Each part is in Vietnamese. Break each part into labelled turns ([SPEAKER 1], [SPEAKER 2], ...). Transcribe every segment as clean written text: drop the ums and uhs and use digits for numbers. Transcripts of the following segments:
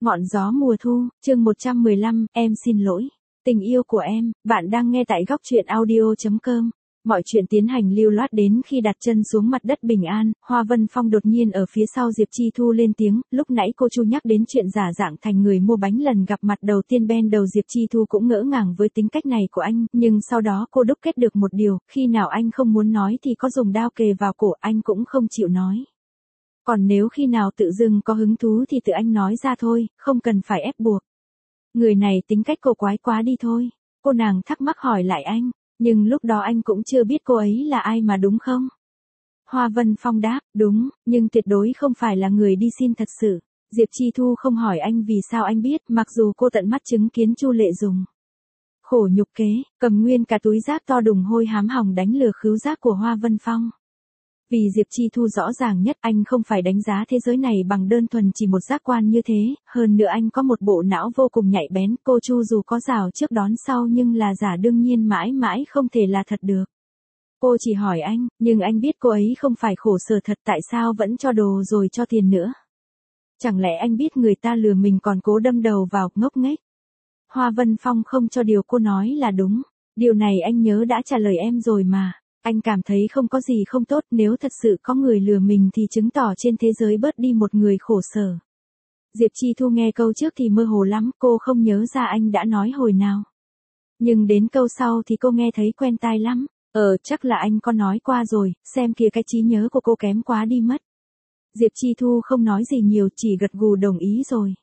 [SPEAKER 1] Ngọn gió mùa thu, chương 115, em xin lỗi. Tình yêu của em, bạn đang nghe tại góc truyện audio.com. Mọi chuyện tiến hành lưu loát đến khi đặt chân xuống mặt đất bình an, Hoa Vân Phong đột nhiên ở phía sau Diệp Chi Thu lên tiếng, lúc nãy cô Chu nhắc đến chuyện giả dạng thành người mua bánh lần gặp mặt đầu tiên bên đầu Diệp Chi Thu cũng ngỡ ngàng với tính cách này của anh, nhưng sau đó cô đúc kết được một điều, khi nào anh không muốn nói thì có dùng dao kề vào cổ anh cũng không chịu nói. Còn nếu khi nào tự dưng có hứng thú thì tự anh nói ra thôi, không cần phải ép buộc. Người này tính cách cổ quái quá đi thôi. Cô nàng thắc mắc hỏi lại anh, nhưng lúc đó anh cũng chưa biết cô ấy là ai mà đúng không? Hoa Vân Phong đáp, đúng, nhưng tuyệt đối không phải là người đi xin thật sự. Diệp Chi Thu không hỏi anh vì sao anh biết, mặc dù cô tận mắt chứng kiến Chu Lệ dùng khổ nhục kế, cầm nguyên cả túi rác to đùng hôi hám hòng đánh lừa khứu giác của Hoa Vân Phong. Vì Diệp Chi Thu rõ ràng nhất anh không phải đánh giá thế giới này bằng đơn thuần chỉ một giác quan như thế, hơn nữa anh có một bộ não vô cùng nhạy bén, cô Chu dù có rào trước đón sau nhưng là giả đương nhiên mãi mãi không thể là thật được. Cô chỉ hỏi anh, nhưng anh biết cô ấy không phải khổ sở thật, tại sao vẫn cho đồ rồi cho tiền nữa? Chẳng lẽ anh biết người ta lừa mình còn cố đâm đầu vào, ngốc nghếch? Hoa Vân Phong không cho điều cô nói là đúng, điều này anh nhớ đã trả lời em rồi mà. Anh cảm thấy không có gì không tốt, nếu thật sự có người lừa mình thì chứng tỏ trên thế giới bớt đi một người khổ sở. Diệp Chi Thu nghe câu trước thì mơ hồ lắm, cô không nhớ ra anh đã nói hồi nào. Nhưng đến câu sau thì cô nghe thấy quen tai lắm. Chắc là anh có nói qua rồi, xem kìa cái trí nhớ của cô kém quá đi mất. Diệp Chi Thu không nói gì nhiều, chỉ gật gù đồng ý rồi.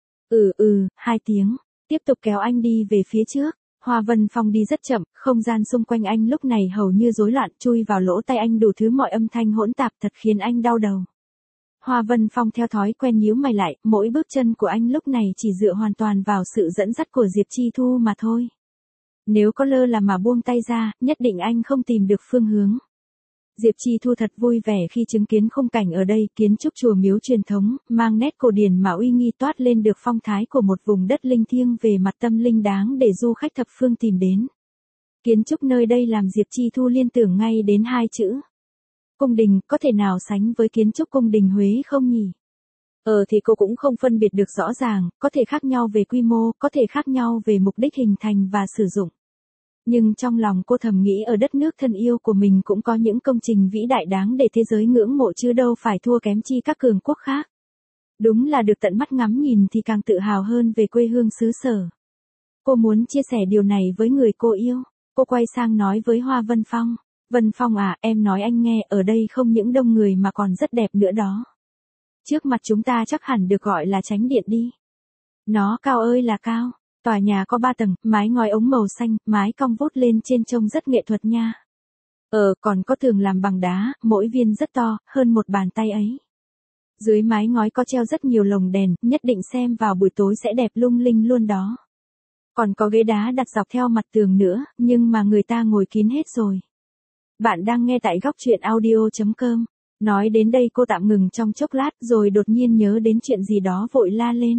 [SPEAKER 1] 2 tiếng, tiếp tục kéo anh đi về phía trước. Hoa Vân Phong đi rất chậm, không gian xung quanh anh lúc này hầu như rối loạn, chui vào lỗ tai anh đủ thứ mọi âm thanh hỗn tạp thật khiến anh đau đầu. Hoa Vân Phong theo thói quen nhíu mày lại, mỗi bước chân của anh lúc này chỉ dựa hoàn toàn vào sự dẫn dắt của Diệp Chi Thu mà thôi. Nếu có lơ là mà buông tay ra, nhất định anh không tìm được phương hướng. Diệp Chi Thu thật vui vẻ khi chứng kiến khung cảnh ở đây, kiến trúc chùa miếu truyền thống, mang nét cổ điển mà uy nghi toát lên được phong thái của một vùng đất linh thiêng về mặt tâm linh đáng để du khách thập phương tìm đến. Kiến trúc nơi đây làm Diệp Chi Thu liên tưởng ngay đến hai chữ. Cung đình, có thể nào sánh với kiến trúc cung đình Huế không nhỉ? Thì cô cũng không phân biệt được rõ ràng, có thể khác nhau về quy mô, có thể khác nhau về mục đích hình thành và sử dụng. Nhưng trong lòng cô thầm nghĩ ở đất nước thân yêu của mình cũng có những công trình vĩ đại đáng để thế giới ngưỡng mộ chứ đâu phải thua kém chi các cường quốc khác. Đúng là được tận mắt ngắm nhìn thì càng tự hào hơn về quê hương xứ sở. Cô muốn chia sẻ điều này với người cô yêu. Cô quay sang nói với Hoa Vân Phong. Vân Phong à, em nói anh nghe, ở đây không những đông người mà còn rất đẹp nữa đó. Trước mặt chúng ta chắc hẳn được gọi là Chánh Điện đi. Nó cao ơi là cao. Tòa nhà có 3 tầng, mái ngói ống màu xanh, mái cong vút lên trên trông rất nghệ thuật nha. Còn có tường làm bằng đá, mỗi viên rất to, hơn một bàn tay ấy. Dưới mái ngói có treo rất nhiều lồng đèn, nhất định xem vào buổi tối sẽ đẹp lung linh luôn đó. Còn có ghế đá đặt dọc theo mặt tường nữa, nhưng mà người ta ngồi kín hết rồi. Bạn đang nghe tại góc truyện audio.com. Nói đến đây cô tạm ngừng trong chốc lát rồi đột nhiên nhớ đến chuyện gì đó vội la lên.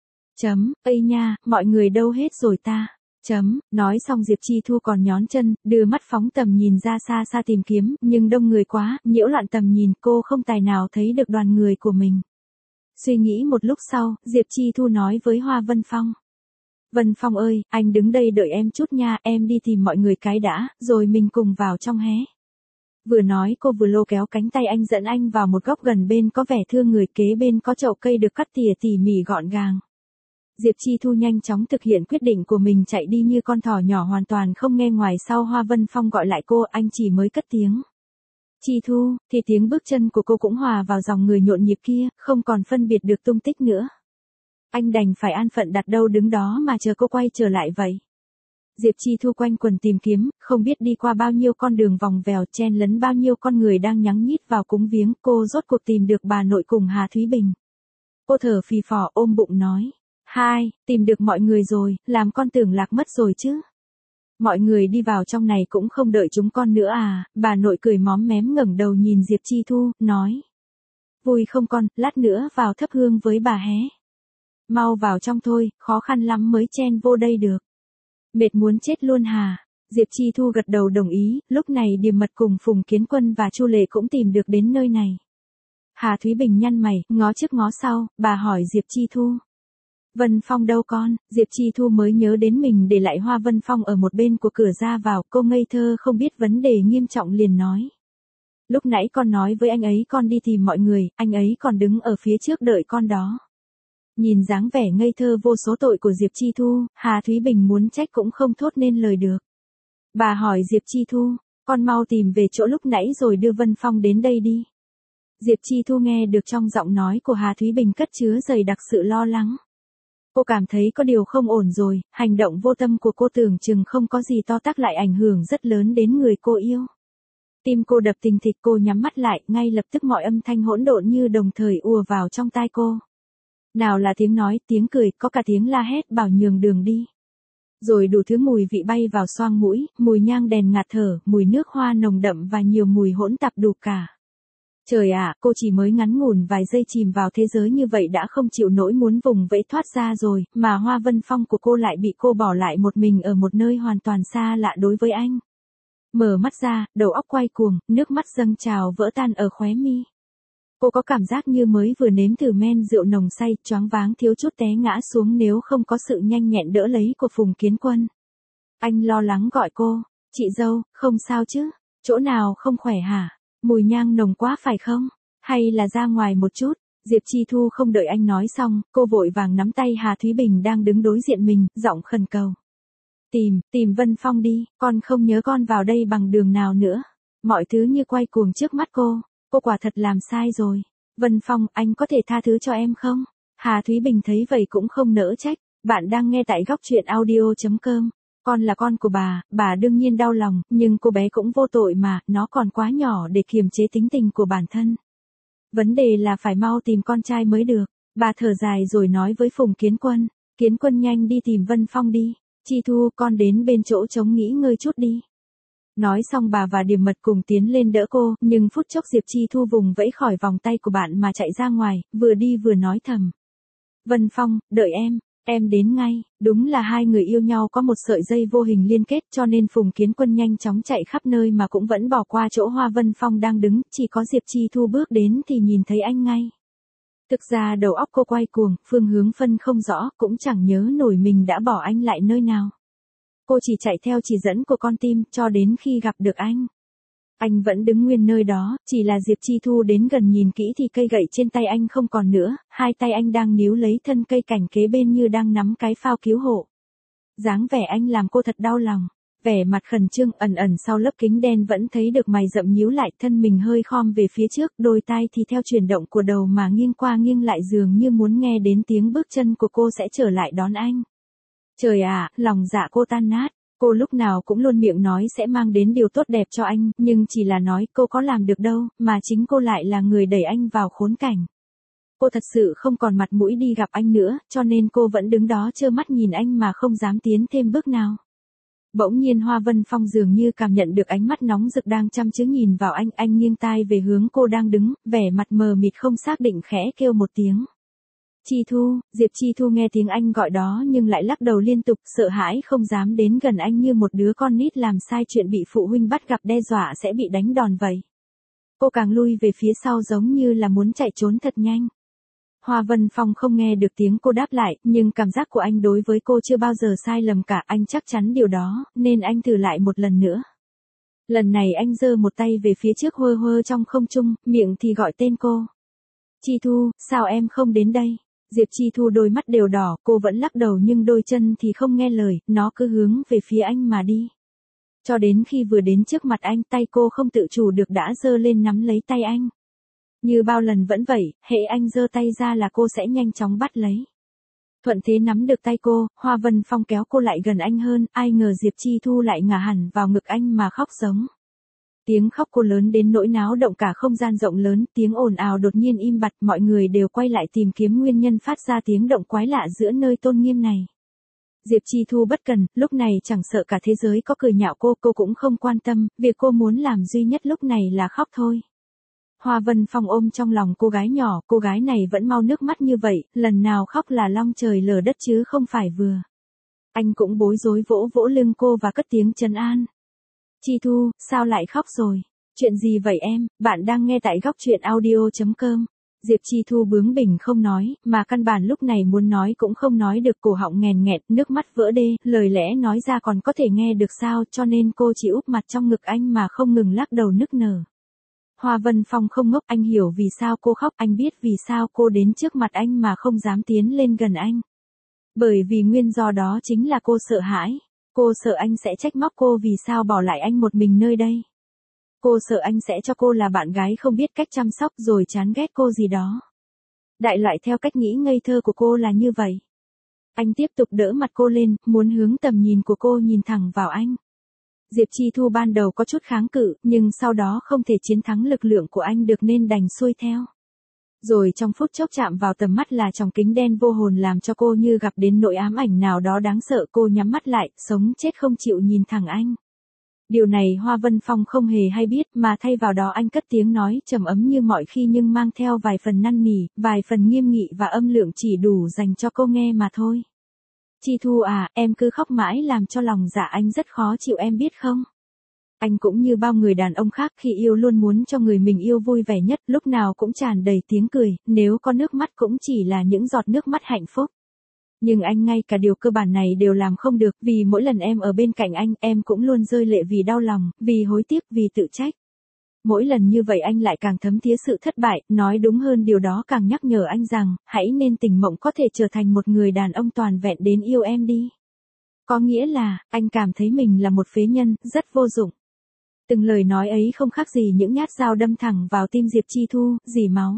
[SPEAKER 1] Ây nha, mọi người đâu hết rồi ta? Nói xong Diệp Chi Thu còn nhón chân, đưa mắt phóng tầm nhìn ra xa xa tìm kiếm, nhưng đông người quá, nhiễu loạn tầm nhìn, cô không tài nào thấy được đoàn người của mình. Suy nghĩ một lúc sau, Diệp Chi Thu nói với Hoa Vân Phong. Vân Phong ơi, anh đứng đây đợi em chút nha, em đi tìm mọi người cái đã, rồi mình cùng vào trong hé. Vừa nói cô vừa lôi kéo cánh tay anh dẫn anh vào một góc gần bên có vẻ thương người, kế bên có chậu cây được cắt tỉa tỉ mỉ gọn gàng. Diệp Chi Thu nhanh chóng thực hiện quyết định của mình, chạy đi như con thỏ nhỏ hoàn toàn không nghe ngoài sau Hoa Vân Phong gọi lại cô, anh chỉ mới cất tiếng. Chi Thu, thì tiếng bước chân của cô cũng hòa vào dòng người nhộn nhịp kia, không còn phân biệt được tung tích nữa. Anh đành phải an phận đặt đâu đứng đó mà chờ cô quay trở lại vậy. Diệp Chi Thu quanh quần tìm kiếm, không biết đi qua bao nhiêu con đường vòng vèo, chen lấn bao nhiêu con người đang nhắng nhít vào cúng viếng, cô rốt cuộc tìm được bà nội cùng Hà Thúy Bình. Cô thở phì phò ôm bụng nói. Tìm được mọi người rồi, làm con tưởng lạc mất rồi chứ. Mọi người đi vào trong này cũng không đợi chúng con nữa à, bà nội cười móm mém ngẩng đầu nhìn Diệp Chi Thu, nói. Vui không con, lát nữa vào thắp hương với bà hé. Mau vào trong thôi, khó khăn lắm mới chen vô đây được. Mệt muốn chết luôn hà. Diệp Chi Thu gật đầu đồng ý, lúc này Điềm Mật cùng Phùng Kiến Quân và Chu Lệ cũng tìm được đến nơi này. Hà Thúy Bình nhăn mày, ngó trước ngó sau, bà hỏi Diệp Chi Thu. Vân Phong đâu con, Diệp Chi Thu mới nhớ đến mình để lại Hoa Vân Phong ở một bên của cửa ra vào, cô ngây thơ không biết vấn đề nghiêm trọng liền nói. Lúc nãy con nói với anh ấy con đi tìm mọi người, anh ấy còn đứng ở phía trước đợi con đó. Nhìn dáng vẻ ngây thơ vô số tội của Diệp Chi Thu, Hà Thúy Bình muốn trách cũng không thốt nên lời được. Bà hỏi Diệp Chi Thu, con mau tìm về chỗ lúc nãy rồi đưa Vân Phong đến đây đi. Diệp Chi Thu nghe được trong giọng nói của Hà Thúy Bình cất chứa dày đặc sự lo lắng. Cô cảm thấy có điều không ổn rồi, hành động vô tâm của cô tưởng chừng không có gì to tát lại ảnh hưởng rất lớn đến người cô yêu. Tim cô đập thình thịch, cô nhắm mắt lại, ngay lập tức mọi âm thanh hỗn độn như đồng thời ùa vào trong tai cô. Nào là tiếng nói, tiếng cười, có cả tiếng la hét bảo nhường đường đi. Rồi đủ thứ mùi vị bay vào xoang mũi, mùi nhang đèn ngạt thở, mùi nước hoa nồng đậm và nhiều mùi hỗn tạp đủ cả. Trời ạ, cô chỉ mới ngắn ngủn vài giây chìm vào thế giới như vậy đã không chịu nổi muốn vùng vẫy thoát ra rồi, mà Hoa Vân Phong của cô lại bị cô bỏ lại một mình ở một nơi hoàn toàn xa lạ đối với anh. Mở mắt ra, đầu óc quay cuồng, nước mắt dâng trào vỡ tan ở khóe mi. Cô có cảm giác như mới vừa nếm thử men rượu nồng say, choáng váng thiếu chút té ngã xuống nếu không có sự nhanh nhẹn đỡ lấy của Phùng Kiến Quân. Anh lo lắng gọi cô, chị dâu, không sao chứ, chỗ nào không khỏe hả? Mùi nhang nồng quá phải không? Hay là ra ngoài một chút? Diệp Chi Thu không đợi anh nói xong, cô vội vàng nắm tay Hà Thúy Bình đang đứng đối diện mình, giọng khẩn cầu. Tìm Vân Phong đi, con không nhớ con vào đây bằng đường nào nữa. Mọi thứ như quay cuồng trước mắt cô quả thật làm sai rồi. Vân Phong, anh có thể tha thứ cho em không? Hà Thúy Bình thấy vậy cũng không nỡ trách. Bạn đang nghe tại góc truyện audio.com. Con là con của bà đương nhiên đau lòng, nhưng cô bé cũng vô tội mà, nó còn quá nhỏ để kiềm chế tính tình của bản thân. Vấn đề là phải mau tìm con trai mới được. Bà thở dài rồi nói với Phùng Kiến Quân. Kiến Quân nhanh đi tìm Vân Phong đi. Chi Thu, con đến bên chỗ trống nghỉ ngơi chút đi. Nói xong bà và Điềm Mật cùng tiến lên đỡ cô, nhưng phút chốc Diệp Chi Thu vùng vẫy khỏi vòng tay của bạn mà chạy ra ngoài, vừa đi vừa nói thầm. Vân Phong, đợi em đến ngay. Đúng là hai người yêu nhau có một sợi dây vô hình liên kết, cho nên Phùng Kiến Quân nhanh chóng chạy khắp nơi mà cũng vẫn bỏ qua chỗ Hoa Vân Phong đang đứng, chỉ có Diệp Chi Thu bước đến thì nhìn thấy anh ngay. Thực ra đầu óc cô quay cuồng, phương hướng phân không rõ, cũng chẳng nhớ nổi mình đã bỏ anh lại nơi nào. Cô chỉ chạy theo chỉ dẫn của con tim, cho đến khi gặp được anh. Anh vẫn đứng nguyên nơi đó, chỉ là Diệp Chi Thu đến gần nhìn kỹ thì cây gậy trên tay anh không còn nữa, hai tay anh đang níu lấy thân cây cảnh kế bên như đang nắm cái phao cứu hộ. Dáng vẻ anh làm cô thật đau lòng, vẻ mặt khẩn trương ẩn sau lớp kính đen vẫn thấy được mày rậm nhíu lại, thân mình hơi khom về phía trước, đôi tai thì theo chuyển động của đầu mà nghiêng qua nghiêng lại dường như muốn nghe đến tiếng bước chân của cô sẽ trở lại đón anh. Trời ạ, lòng dạ cô tan nát. Cô lúc nào cũng luôn miệng nói sẽ mang đến điều tốt đẹp cho anh, nhưng chỉ là nói, cô có làm được đâu, mà chính cô lại là người đẩy anh vào khốn cảnh. Cô thật sự không còn mặt mũi đi gặp anh nữa, cho nên cô vẫn đứng đó trơ mắt nhìn anh mà không dám tiến thêm bước nào. Bỗng nhiên Hoa Vân Phong dường như cảm nhận được ánh mắt nóng rực đang chăm chú nhìn vào anh nghiêng tai về hướng cô đang đứng, vẻ mặt mờ mịt không xác định khẽ kêu một tiếng. Chi Thu, Diệp Chi Thu nghe tiếng anh gọi đó nhưng lại lắc đầu liên tục, sợ hãi không dám đến gần anh như một đứa con nít làm sai chuyện bị phụ huynh bắt gặp đe dọa sẽ bị đánh đòn vậy. Cô càng lui về phía sau giống như là muốn chạy trốn thật nhanh. Hoa Vân Phong không nghe được tiếng cô đáp lại, nhưng cảm giác của anh đối với cô chưa bao giờ sai lầm cả, anh chắc chắn điều đó, nên anh thử lại một lần nữa. Lần này anh giơ một tay về phía trước hơ hơ trong không trung, miệng thì gọi tên cô. Chi Thu, sao em không đến đây? Diệp Chi Thu đôi mắt đều đỏ, cô vẫn lắc đầu nhưng đôi chân thì không nghe lời, nó cứ hướng về phía anh mà đi. Cho đến khi vừa đến trước mặt anh, tay cô không tự chủ được đã giơ lên nắm lấy tay anh. Như bao lần vẫn vậy, hễ anh giơ tay ra là cô sẽ nhanh chóng bắt lấy. Thuận thế nắm được tay cô, Hoa Vân Phong kéo cô lại gần anh hơn, ai ngờ Diệp Chi Thu lại ngả hẳn vào ngực anh mà khóc giống. Tiếng khóc cô lớn đến nỗi náo động cả không gian rộng lớn, tiếng ồn ào đột nhiên im bặt, mọi người đều quay lại tìm kiếm nguyên nhân phát ra tiếng động quái lạ giữa nơi tôn nghiêm này. Diệp Chi Thu bất cần, lúc này chẳng sợ cả thế giới có cười nhạo cô cũng không quan tâm, việc cô muốn làm duy nhất lúc này là khóc thôi. Hoa Vân Phong ôm trong lòng cô gái nhỏ, cô gái này vẫn mau nước mắt như vậy, lần nào khóc là long trời lở đất chứ không phải vừa. Anh cũng bối rối vỗ vỗ lưng cô và cất tiếng trấn an. Chi Thu, sao lại khóc rồi? Chuyện gì vậy em? Bạn đang nghe tại góc truyện audio.com. Diệp Chi Thu bướng bỉnh không nói, mà căn bản lúc này muốn nói cũng không nói được, cổ họng nghèn nghẹt, nước mắt vỡ đê, lời lẽ nói ra còn có thể nghe được sao, cho nên cô chỉ úp mặt trong ngực anh mà không ngừng lắc đầu nức nở. Hoa Vân Phong không ngốc, anh hiểu vì sao cô khóc, anh biết vì sao cô đến trước mặt anh mà không dám tiến lên gần anh. Bởi vì nguyên do đó chính là cô sợ hãi. Cô sợ anh sẽ trách móc cô vì sao bỏ lại anh một mình nơi đây. Cô sợ anh sẽ cho cô là bạn gái không biết cách chăm sóc rồi chán ghét cô gì đó. Đại loại theo cách nghĩ ngây thơ của cô là như vậy. Anh tiếp tục đỡ mặt cô lên, muốn hướng tầm nhìn của cô nhìn thẳng vào anh. Diệp Chi Thu ban đầu có chút kháng cự, nhưng sau đó không thể chiến thắng lực lượng của anh được nên đành xuôi theo. Rồi trong phút chốc chạm vào tầm mắt là tròng kính đen vô hồn làm cho cô như gặp đến nỗi ám ảnh nào đó đáng sợ, cô nhắm mắt lại, sống chết không chịu nhìn thẳng anh. Điều này Hoa Vân Phong không hề hay biết, mà thay vào đó anh cất tiếng nói trầm ấm như mọi khi nhưng mang theo vài phần năn nỉ, vài phần nghiêm nghị và âm lượng chỉ đủ dành cho cô nghe mà thôi. Chi Thu à, em cứ khóc mãi làm cho lòng dạ anh rất khó chịu em biết không? Anh cũng như bao người đàn ông khác khi yêu luôn muốn cho người mình yêu vui vẻ nhất, lúc nào cũng tràn đầy tiếng cười, nếu có nước mắt cũng chỉ là những giọt nước mắt hạnh phúc. Nhưng anh ngay cả điều cơ bản này đều làm không được, vì mỗi lần em ở bên cạnh anh, em cũng luôn rơi lệ vì đau lòng, vì hối tiếc, vì tự trách. Mỗi lần như vậy anh lại càng thấm thía sự thất bại, nói đúng hơn điều đó càng nhắc nhở anh rằng, hãy nên tỉnh mộng có thể trở thành một người đàn ông toàn vẹn đến yêu em đi. Có nghĩa là, anh cảm thấy mình là một phế nhân, rất vô dụng. Từng lời nói ấy không khác gì những nhát dao đâm thẳng vào tim Diệp Chi Thu, rỉ máu.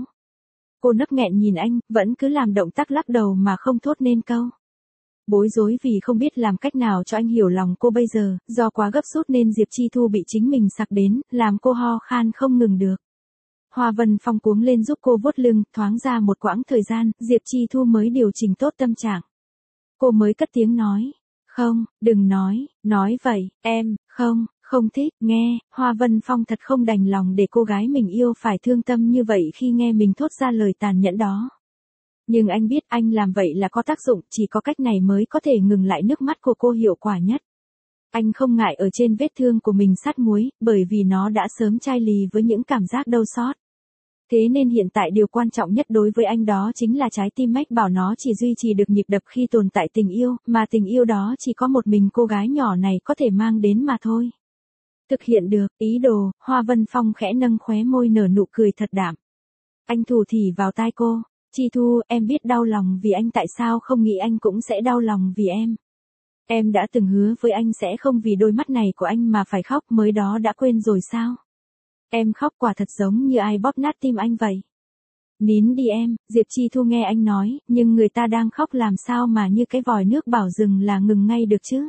[SPEAKER 1] Cô nấc nghẹn nhìn anh, vẫn cứ làm động tác lắc đầu mà không thốt nên câu. Bối rối vì không biết làm cách nào cho anh hiểu lòng cô bây giờ, do quá gấp rút nên Diệp Chi Thu bị chính mình sặc đến, làm cô ho khan không ngừng được. Hoa Vân Phong cuống lên giúp cô vuốt lưng, thoáng ra một quãng thời gian, Diệp Chi Thu mới điều chỉnh tốt tâm trạng. Cô mới cất tiếng nói, không, đừng nói vậy, em, không thích, nghe, Hoa Vân Phong thật không đành lòng để cô gái mình yêu phải thương tâm như vậy khi nghe mình thốt ra lời tàn nhẫn đó. Nhưng anh biết anh làm vậy là có tác dụng, chỉ có cách này mới có thể ngừng lại nước mắt của cô hiệu quả nhất. Anh không ngại ở trên vết thương của mình sát muối, bởi vì nó đã sớm chai lì với những cảm giác đau xót. Thế nên hiện tại điều quan trọng nhất đối với anh đó chính là trái tim mách bảo nó chỉ duy trì được nhịp đập khi tồn tại tình yêu, mà tình yêu đó chỉ có một mình cô gái nhỏ này có thể mang đến mà thôi. Thực hiện được ý đồ, Hoa Vân Phong khẽ nâng khóe môi nở nụ cười thật đạm. Anh thủ thỉ vào tai cô, Chi Thu, em biết đau lòng vì anh, tại sao không nghĩ anh cũng sẽ đau lòng vì em. Em đã từng hứa với anh sẽ không vì đôi mắt này của anh mà phải khóc, mới đó đã quên rồi sao? Em khóc quả thật giống như ai bóp nát tim anh vậy. Nín đi em, Diệp Chi Thu nghe anh nói, nhưng người ta đang khóc làm sao mà như cái vòi nước bảo dừng là ngừng ngay được chứ?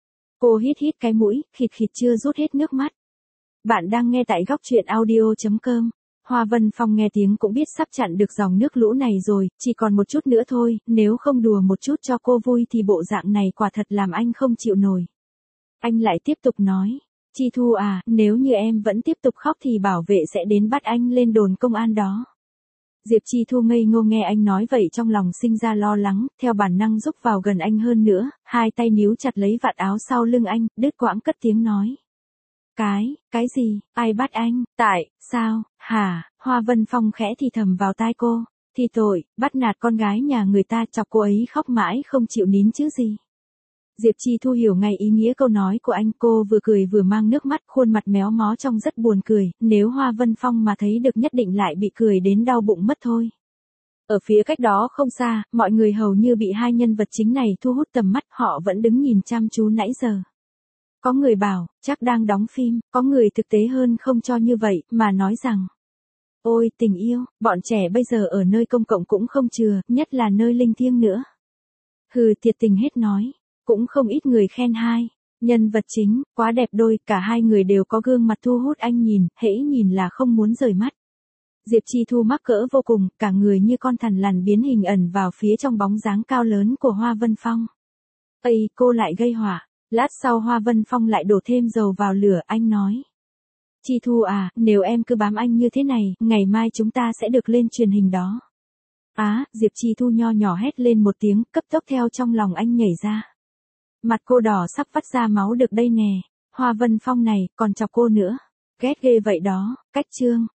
[SPEAKER 1] Cô hít cái mũi, khịt chưa rút hết nước mắt. Bạn đang nghe tại góc truyện audio.com. Hoa Vân Phong nghe tiếng cũng biết sắp chặn được dòng nước lũ này rồi, chỉ còn một chút nữa thôi, nếu không đùa một chút cho cô vui thì bộ dạng này quả thật làm anh không chịu nổi. Anh lại tiếp tục nói, Chi Thu à, nếu như em vẫn tiếp tục khóc thì bảo vệ sẽ đến bắt anh lên đồn công an đó. Diệp Chi Thu ngây ngô nghe anh nói vậy trong lòng sinh ra lo lắng, theo bản năng rúc vào gần anh hơn nữa, hai tay níu chặt lấy vạt áo sau lưng anh, đứt quãng cất tiếng nói. Cái gì, ai bắt anh, tại, sao, hả, Hoa Vân Phong khẽ thì thầm vào tai cô, thì tội, bắt nạt con gái nhà người ta, chọc cô ấy khóc mãi không chịu nín chứ gì. Diệp Chi Thu hiểu ngay ý nghĩa câu nói của anh, cô vừa cười vừa mang nước mắt, khuôn mặt méo mó trông rất buồn cười, nếu Hoa Vân Phong mà thấy được nhất định lại bị cười đến đau bụng mất thôi. Ở phía cách đó không xa, mọi người hầu như bị hai nhân vật chính này thu hút tầm mắt, họ vẫn đứng nhìn chăm chú nãy giờ. Có người bảo, chắc đang đóng phim, có người thực tế hơn không cho như vậy, mà nói rằng, ôi tình yêu, bọn trẻ bây giờ ở nơi công cộng cũng không chừa, nhất là nơi linh thiêng nữa. Hừ, thiệt tình hết nói. Cũng không ít người khen hai nhân vật chính, quá đẹp đôi, cả hai người đều có gương mặt thu hút anh nhìn, hễ nhìn là không muốn rời mắt. Diệp Chi Thu mắc cỡ vô cùng, cả người như con thằn lằn biến hình ẩn vào phía trong bóng dáng cao lớn của Hoa Vân Phong. Ây, cô lại gây họa. Lát sau Hoa Vân Phong lại đổ thêm dầu vào lửa, anh nói. Chi Thu à, nếu em cứ bám anh như thế này, ngày mai chúng ta sẽ được lên truyền hình đó. Á, Diệp Chi Thu nho nhỏ hét lên một tiếng, cấp tốc theo trong lòng anh nhảy ra. Mặt cô đỏ sắp vắt ra máu được đây nè, Hoa Vân Phong này, còn chọc cô nữa. Ghét ghê vậy đó, cách chương.